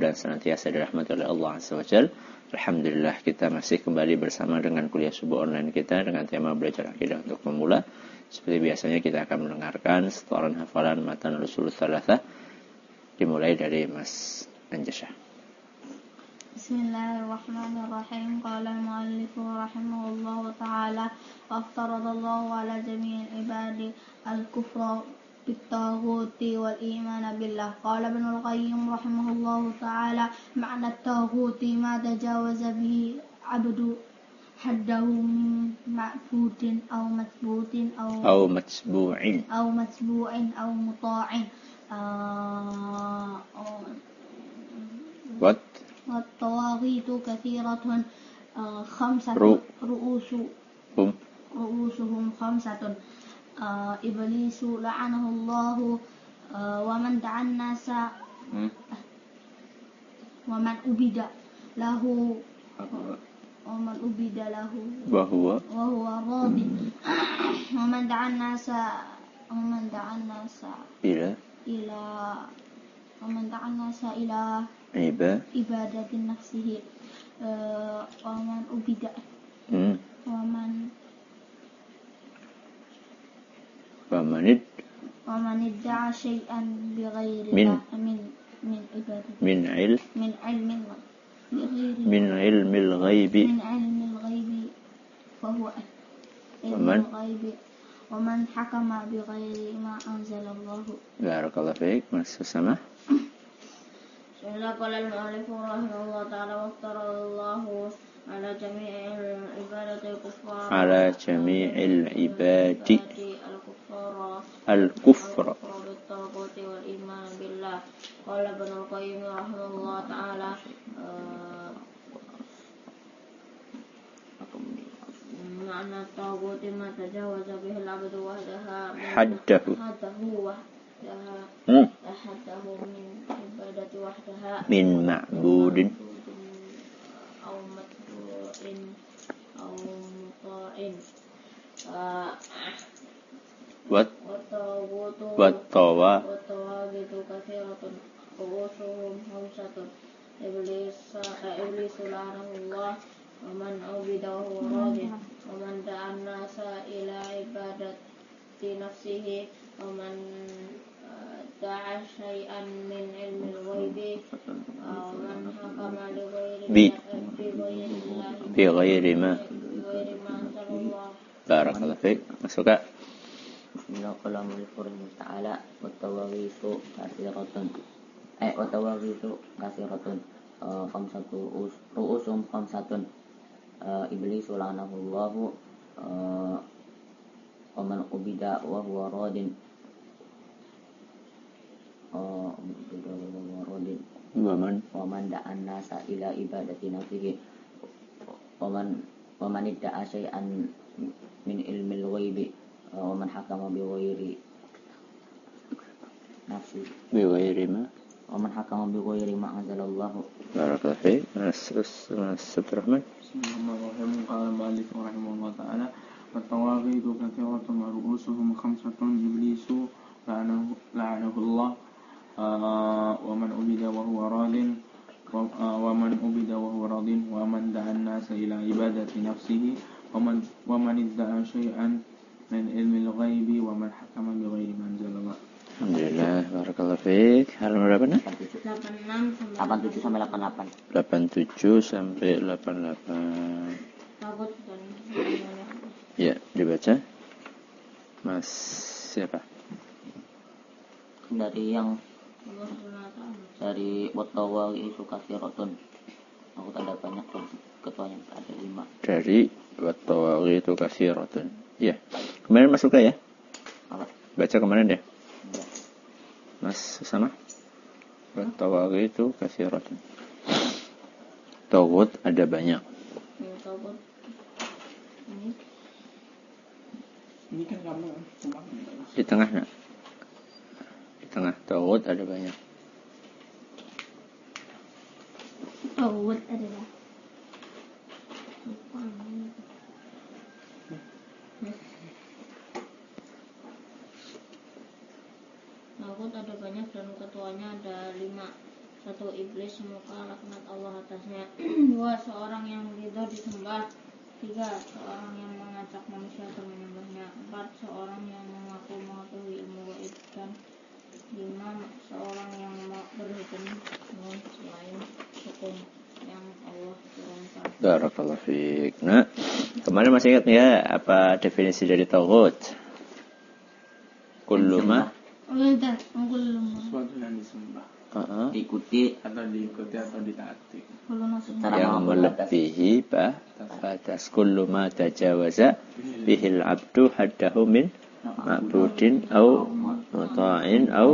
mudah-mudahan senantiasa dirahmati oleh Allah Azza wa Jalla. Alhamdulillah kita masih kembali bersama dengan kuliah subuh online kita dengan tema belajar akidah untuk pemula. Seperti biasanya kita akan mendengarkan setoran hafalan matan usul tsalatsah dimulai dari Mas Anjasah. Bismillahirrahmanirrahim. Qala al-mu'allif rahimahullahu ta'ala wa aftaradallahu ala jami'il ibadi al-kufra bit-taghuti wal iman billah. Qala Ibnul Qayyim rahimahullahu ta'ala ma'na at-taghuti ma tajawaza bihi 'abdu haddahu min ma'budin aw matbutin aw matbu'in aw muta'in. What? والطواغيت كثيرة خمسة رؤوسهم خمسة إبليس لعنه الله ومن دعا الناس ومن عبد له وهو راض ومن دعا الناس إلى عبادة نفسه ومن عبد ومن ادعى شيئا بغير من علم الغيب فهو ومن حكم بغير ما أنزل الله. بارك الله فيك. Mas Samah. Bismillah. Qala al-mu'allif rahimahullah ta'ala wa aftarallahu ala jami'il ibadati al-kuffar ala jami'il ibadi al-kufra bit-taghuti wal iman billah. Qala Ibnul Qayyim rahimahullah ta'ala ma'na at-taghuti ma tajawaza bihi al-'abdu haddahu min ibadati wahdaha min ma'budin aw matbu'in aw muta'in. Wattawagitu kathiratun ru'usuhum khamsatun Iblis la'anahullah wa man ubidahu radin wa man da'a an-nasa ila ibadati nafsihi wa man da'a syai'an min ilmil ghaibi wa man hakama bi ghairi ma anzalallah. Barakallahu fiik. Masuk Kak. Bismillahirrahmanirrahim. Ta'ala wa tawawitu kathiratun khamsatu ru'usum khamsatun Iblis la'anahullahu wa man ubida wa huwa radin wa man da'an nasa ila ibadati nafsihi wa man idda'a syai'an min ilmil ghaibi wa man hakama bi ghairi nafsi wa man hakama bi ghairi ma anzalallahu. Barakallahu fiik. Mas Abdurrahman. Bismillahirrahmanirrahim. Qala al-mu'allif rahimahullah ta'ala wa tawaghitu kathiratun wa ru'usuhum khamsatun iblisu la'anahullah wa man ubida wa huwa radin wa man da'a an-nasa ila ibadati nafsihi wa man idda'a syai'an min ilmil ghaibi wa man hakama bi ghairi ma anzalallah. Alhamdulillah. Barakallahu fiik. Halaman berapa nak? 87 sampai 88. 87 sampai 88. Ya, dibaca. Mas siapa? Dari wattawaghi kathiratun. Aku ada banyak ketuanya, ada 5. Dari wattawaghi kathiratun. Ya. Kemarin masuk ya? Baca kemarin deh. Mas sama? Wattawaghi kathiratun. Taghut ada banyak. Ini kan kamu Di tengah nak? Di tengah taghut ada banyak. Taghut adalah Taghut ada banyak dan ketuanya ada 5. 1. Iblis, semoga laknat Allah atasnya. 2. Seorang yang ridho disembah. 3. Seorang yang mengajak manusia untuk menyembahnya. 4. Seorang yang mengaku mengetahui ilmu gaib. Dan 5. Seorang yang berhukum selain hukum yang Allah turunkan. Barakallahu fiik. Nah, kemarin masih ingat ya apa definisi dari tauhid? Kulluma Sesuatu yang disembah, Ikuti diikuti atau ditaati. yang melebihi batas kulluma tajawaza bihil abdu haddahu min ma'budin au muta'in au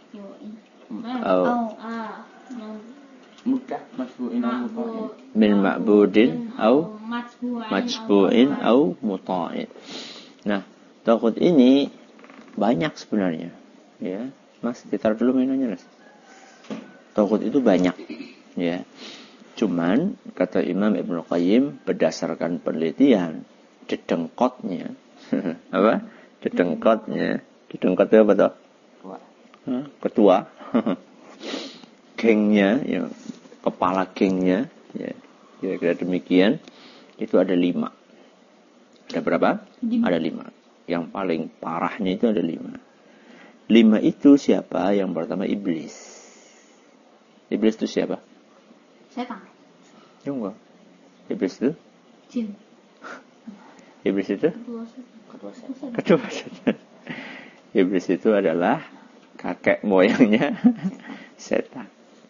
mudah Masbu'in al-muta'in. min ma'budin au majbu'in au muta'in. Nah, tauhid ini banyak sebenarnya, ya. Mas, ditaruh dulu mainannya, Mas. Tauhid itu banyak, ya. Cuman kata Imam Ibnu Qayyim berdasarkan penelitian dedengkotnya apa? Dedengkotnya itu apa toh? Ketua. Gengnya, ya, kepala gengnya, ya, kira-kira demikian. Itu ada 5. Ada berapa? 5. Ada 5. Yang paling parahnya itu ada 5. 5 itu siapa? Yang pertama iblis. Iblis itu siapa? Setan. Ya enggak. Iblis itu? Jin. Iblis itu? kedua setan. Iblis itu adalah kakek moyangnya setan.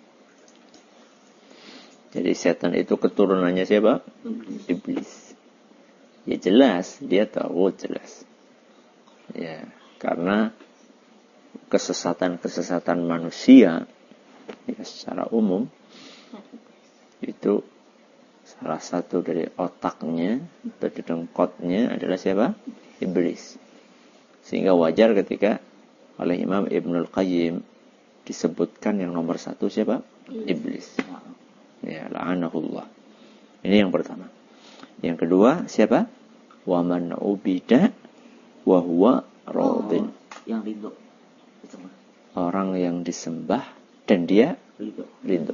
Jadi setan itu keturunannya siapa? Iblis. Ya jelas, dia tahu jelas. Ya, karena kesesatan manusia ya, secara umum itu salah satu dari otaknya atau dedengkotnya adalah siapa? Iblis. Sehingga wajar ketika oleh Imam Ibnul Qayyim disebutkan yang nomor 1 siapa? Iblis. Ya, la'anahullah. Ini yang pertama. Yang kedua siapa? Wa man ubida wa huwa radin. yang ridho. Orang yang disembah dan dia ridho.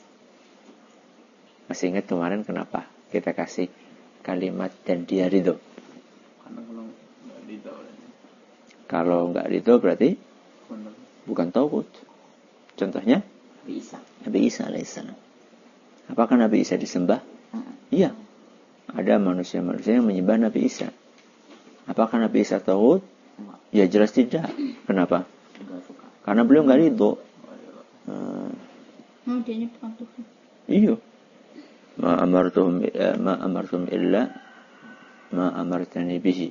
Masih ingat kemarin kenapa kita kasih kalimat dan dia ridho? Karena Kalau nggak ridho berarti bukan tauhid. Contohnya Nabi Isa alaihissalam. Apakah Nabi Isa disembah? Iya. Ada manusia-manusia yang menyembah Nabi Isa. Apakah Nabi Isa tauhid? Ya jelas tidak. Kenapa? Karena beliau nggak ridho. Dia ini bukan Tuhan. Iya. Ma amartum illa ma amartani bihi.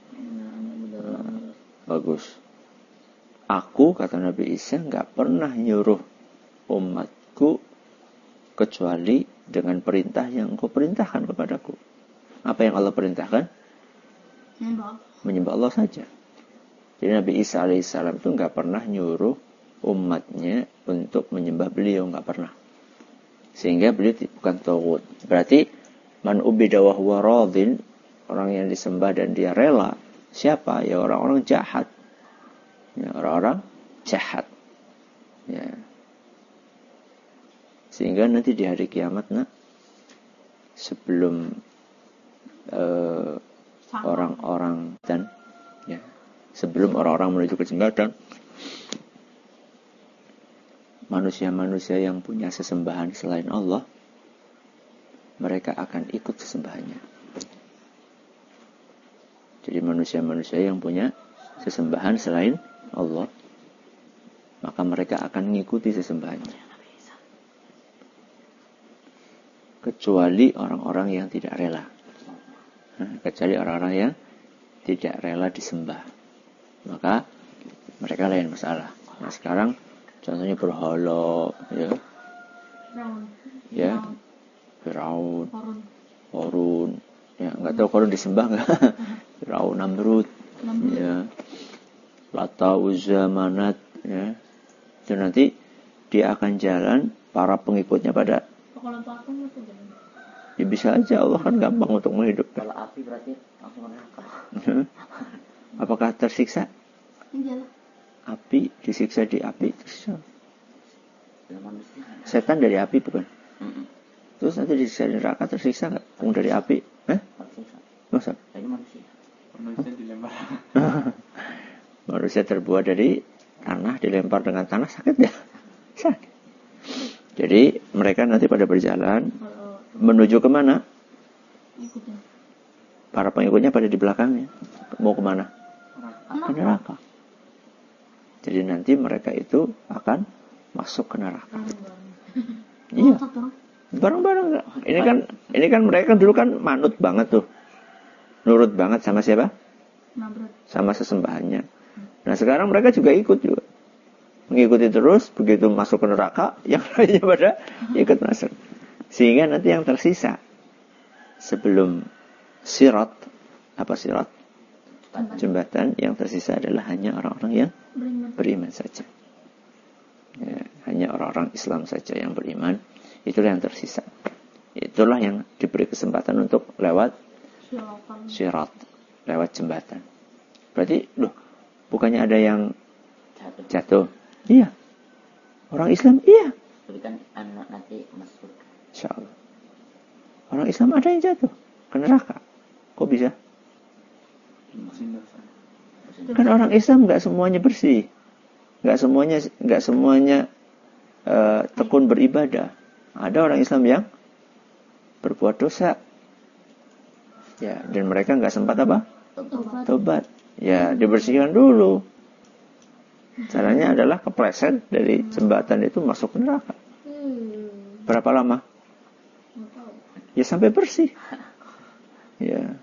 Bagus. Aku, kata Nabi Isa, nggak pernah nyuruh umatku kecuali dengan perintah yang engkau perintahkan kepadaku. Apa yang Allah perintahkan? Menyembah Allah saja. Jadi Nabi Isa alaihissalam itu nggak pernah nyuruh umatnya untuk menyembah beliau, nggak pernah. Sehingga beliau bukan tauhid. Berarti man ubida wa huwa radin, orang yang disembah dan dia rela. Siapa? Ya orang-orang jahat. Ya, orang-orang jahat. Ya. Sehingga nanti di hari kiamat, sebelum orang-orang dan ya, sebelum orang-orang menuju ke jembatan, manusia-manusia yang punya sesembahan selain Allah, mereka akan ikut sesembahannya. Jadi manusia-manusia yang punya sesembahan selain Allah, maka mereka akan mengikuti sesembahannya. Kecuali orang-orang yang tidak rela. Kecuali orang-orang yang tidak rela disembah, maka mereka lain masalah. Nah sekarang contohnya berhala, ya, Firaun, Qarun, ya nggak tahu Qarun disembah nggak? Firaun, Namrud, ya, Lata, Uzza, Manat, ya, itu nanti dia akan jalan para pengikutnya pada. Ya bisa aja, Allah kan gampang untuk menghidupkan. Kalau api berarti langsung neraka. Apakah tersiksa? Iyalah. Api disiksa di api tersiksa. Ya manusia. Setan dari api bukan? Mm-mm. Terus nanti disiksa di neraka tersiksa nggak? Dari api? Tersiksa. Masa? Ini manusia. Manusia dilempar. Manusia terbuat dari tanah, dilempar dengan tanah, sakit ya? Sakit. Jadi mereka nanti pada berjalan menuju kemana? Para pengikutnya pada di belakangnya. Mau kemana? Ke neraka. Jadi nanti mereka itu akan masuk ke neraka. Iya. Bareng-bareng enggak? Ini kan mereka kan dulu kan manut banget tuh. Nurut banget sama siapa? Sama sesembahannya. Nah sekarang mereka juga ikut juga. Mengikuti terus, begitu masuk ke neraka, yang lainnya pada ikut masuk. Sehingga nanti yang tersisa sebelum sirat, apa sirat? Jembatan, yang tersisa adalah hanya orang-orang yang beriman saja. Ya, hanya orang-orang Islam saja yang beriman. Itulah yang tersisa. Itulah yang diberi kesempatan untuk lewat sirat, lewat jembatan. Berarti, bukannya ada yang jatuh? Iya. Orang Islam, iya. Tapi kan anak nanti masuk. Insyaallah. Orang Islam ada yang jatuh ke neraka. Kok bisa? Kan orang Islam nggak semuanya bersih, nggak semuanya tekun beribadah. Ada orang Islam yang berbuat dosa, ya, dan mereka nggak sempat apa? Tobat. Ya, dibersihkan dulu. Caranya adalah kepleset dari jembatan itu masuk ke neraka. Berapa lama? Ya sampai bersih. Ya.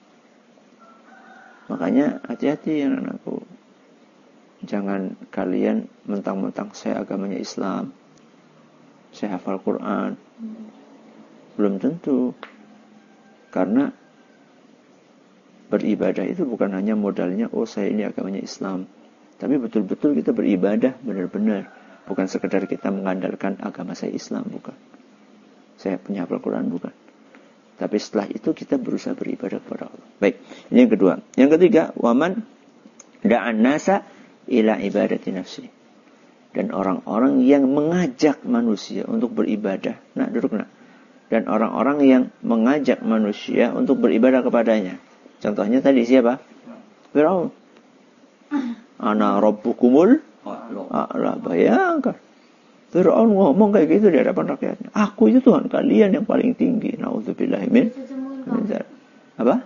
Makanya hati-hati ya anakku. Jangan kalian mentang-mentang saya agamanya Islam, saya hafal Quran. Belum tentu. Karena beribadah itu bukan hanya modalnya, saya ini agamanya Islam. Tapi betul-betul kita beribadah benar-benar. Bukan sekedar kita mengandalkan agama saya Islam, bukan. Saya punya hafal Quran, bukan. Tapi setelah itu kita berusaha beribadah kepada Allah. Baik, ini yang kedua. Yang ketiga, waman da'an nasa ila ibadati nafsi. Dan orang-orang yang mengajak manusia untuk beribadah. Nah, duduk nak. Dan orang-orang yang mengajak manusia untuk beribadah kepadanya. Contohnya tadi siapa? Firaun. Ana rabbukumul a'la. Bayangkan. Fir'aun ngomong kayak gitu di hadapan rakyatnya. Aku itu Tuhan kalian yang paling tinggi. Na'udzubillahi min dzalik. Apa?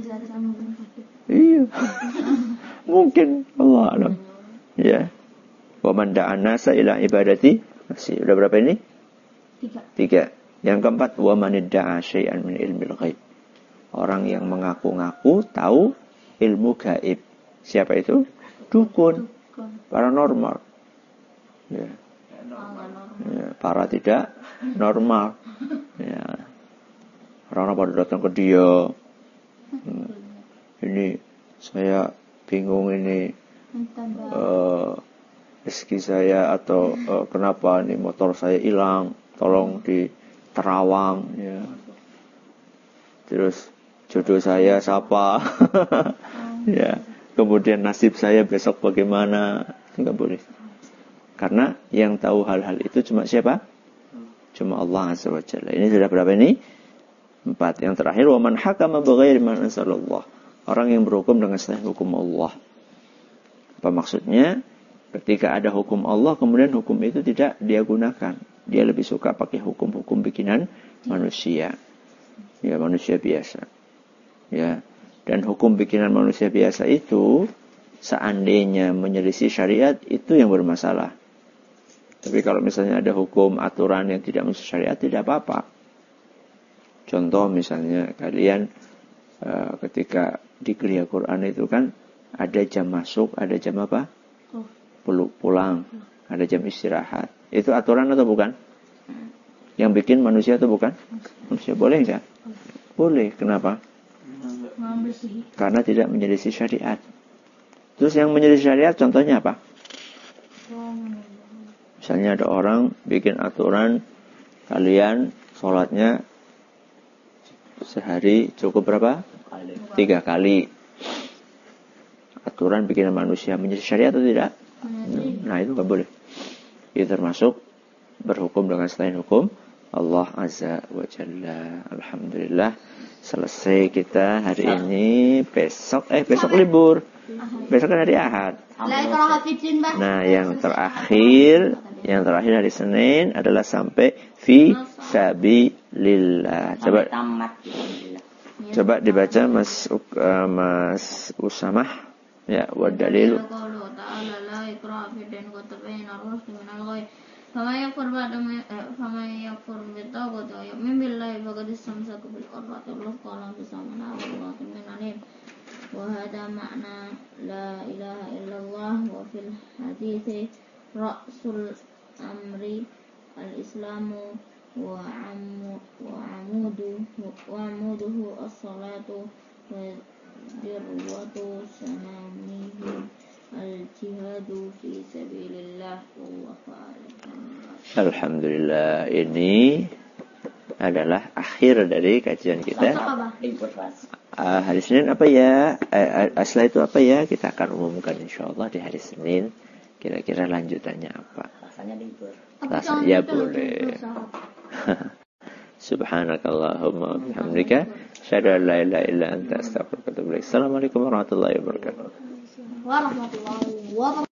Iya. Mungkin. Allah alam. Ya. Wa man da'an nasa ila ibadati nafsi. Udah berapa ini? 3. Yang keempat, wa man idda'a syai'an min ilmil ghaib. Orang yang mengaku-ngaku tahu ilmu gaib. Siapa itu? Dukun. Paranormal. Ya. Ya, para tidak normal. Ya. Orang-orang pada datang ke dia. Ini saya bingung ini rezeki saya atau kenapa nih motor saya hilang, tolong diterawang ya. Terus jodoh saya siapa? Ya. Kemudian nasib saya besok bagaimana? Enggak boleh. Karena yang tahu hal-hal itu cuma siapa? Cuma Allah Azza wa Jalla. Ini sudah berapa ini? 4. Yang terakhir, wa man hakama bighairi ma anzalallah. Orang yang berhukum dengan selain hukum Allah. Apa maksudnya? Ketika ada hukum Allah, kemudian hukum itu tidak dia gunakan. Dia lebih suka pakai hukum-hukum bikinan manusia. Ya, manusia biasa. Ya. Dan hukum bikinan manusia biasa itu seandainya menyelisih syariat, itu yang bermasalah. Tapi kalau misalnya ada hukum, aturan yang tidak menyelisih syariat, tidak apa-apa. Contoh misalnya kalian ketika di kuliah Quran itu kan ada jam masuk, ada jam apa? Pulang, ada jam istirahat. Itu aturan atau bukan? Yang bikin manusia atau bukan? Manusia boleh enggak? Boleh. Kenapa? Karena tidak menyelisih syariat. Terus yang menyelisih syariat contohnya apa? Misalnya ada orang bikin aturan kalian sholatnya sehari cukup berapa? 3 kali. Aturan bikinan manusia menyelisih syariat atau tidak? Nah itu nggak boleh. Itu termasuk berhukum dengan selain hukum Allah Azza wa Jalla. Alhamdulillah selesai kita hari ini. Besok libur. Besok kan hari Ahad. Nah, yang terakhir hari Senin adalah sampai fi sabilillah. Coba dibaca Mas Usamah. Ya, wa dalil. فما يكفر بالطاغوت ويؤمن بالله فقد استمسك بالعروة الوثقى لا انفصام لها والله سميع عليم. وهذا معنى لا إله إلا الله. وفي الحديث رأس الأمر الإسلام وعموده الصلاة وذروة سنامه الجهاد في سبيل الله. والله أعلم. Alhamdulillah, ini adalah akhir dari kajian kita. Hari Senin apa ya? Setelah itu apa ya? Kita akan umumkan insyaallah di hari Senin. Kira-kira lanjutannya apa? Rasanya libur. Ya boleh. Subhanakallahumma wa bihamdika asyhadu an la ilaha illa anta astaghfiruka wa atubu ilaik. Assalamualaikum warahmatullahi wabarakatuh.